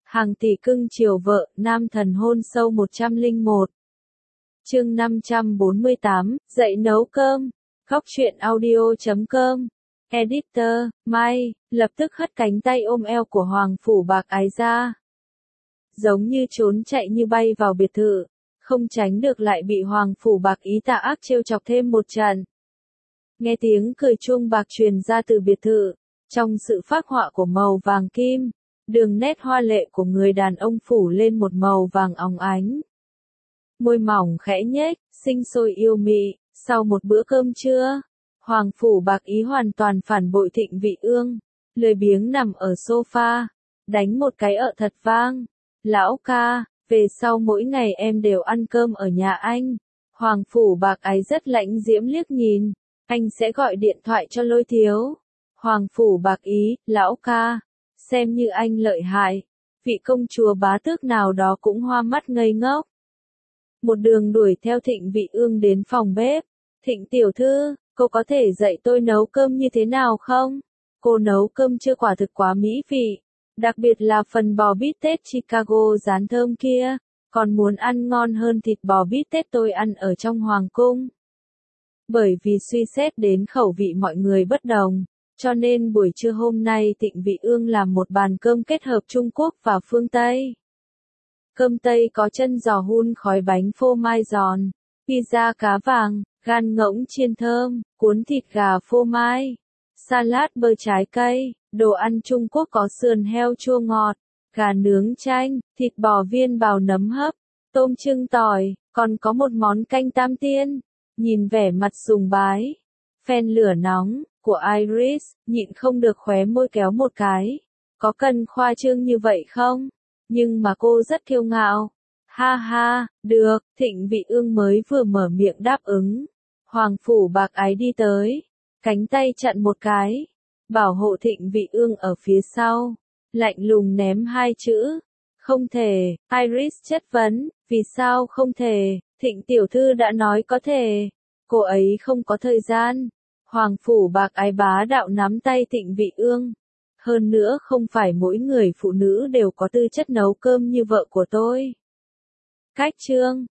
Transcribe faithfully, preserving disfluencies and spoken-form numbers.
Hàng tỷ cưng chiều vợ, nam thần hôn sâu một trăm lẻ một. Chương năm trăm bốn mươi tám, dậy nấu cơm. Góc truyện audio chấm com. Editor, Mai, lập tức hất cánh tay ôm eo của Hoàng Phủ Bạc Ái ra. Giống như trốn chạy như bay vào biệt thự, không tránh được lại bị Hoàng Phủ Bạc Ý tà ác trêu chọc thêm một trận. Nghe tiếng cười chuông bạc truyền ra từ biệt thự, trong sự phác họa của màu vàng kim, đường nét hoa lệ của người đàn ông phủ lên một màu vàng óng ánh. Môi mỏng khẽ nhếch, sinh sôi yêu mị, sau một bữa cơm trưa, Hoàng Phủ Bạc Ý hoàn toàn phản bội Thịnh Vị Ương, lười biếng nằm ở sofa, đánh một cái ợ thật vang. Lão ca, về sau mỗi ngày em đều ăn cơm ở nhà anh. Hoàng Phủ Bạc Ái rất lãnh diễm liếc nhìn, anh sẽ gọi điện thoại cho Lôi Thiếu. Hoàng Phủ Bạc Ý, lão ca, xem như anh lợi hại, vị công chúa bá tước nào đó cũng hoa mắt ngây ngốc. Một đường đuổi theo Thịnh Vị Ương đến phòng bếp. Thịnh tiểu thư, cô có thể dạy tôi nấu cơm như thế nào không? Cô nấu cơm chưa quả thực quá mỹ vị, đặc biệt là phần bò bít tết Chicago rán thơm kia, còn muốn ăn ngon hơn thịt bò bít tết tôi ăn ở trong hoàng cung. Bởi vì suy xét đến khẩu vị mọi người bất đồng, cho nên buổi trưa hôm nay Thịnh Vị Ương làm một bàn cơm kết hợp Trung Quốc và phương Tây. Cơm Tây có chân giò hun khói bánh phô mai giòn, pizza cá vàng, gan ngỗng chiên thơm, cuốn thịt gà phô mai, salad bơ trái cây. Đồ ăn Trung Quốc có sườn heo chua ngọt, gà nướng chanh, thịt bò viên bào nấm hấp, tôm trưng tỏi, còn có một món canh tam tiên. Nhìn vẻ mặt sùng bái, phen lửa nóng của Iris, nhịn không được khóe môi kéo một cái. Có cần khoa trương như vậy không? Nhưng mà cô rất kiêu ngạo. Ha ha, được, Thịnh Vị Ương mới vừa mở miệng đáp ứng. Hoàng Phủ Bạc Ái đi tới, cánh tay chặn một cái, bảo hộ Thịnh Vị Ương ở phía sau, lạnh lùng ném hai chữ, không thể. Iris chất vấn, vì sao không thể? Thịnh tiểu thư đã nói có thể, cô ấy không có thời gian. Hoàng Phủ Bạc Ái bá đạo nắm tay Thịnh Vị Ương. Hơn nữa không phải mỗi người phụ nữ đều có tư chất nấu cơm như vợ của tôi. Cách chương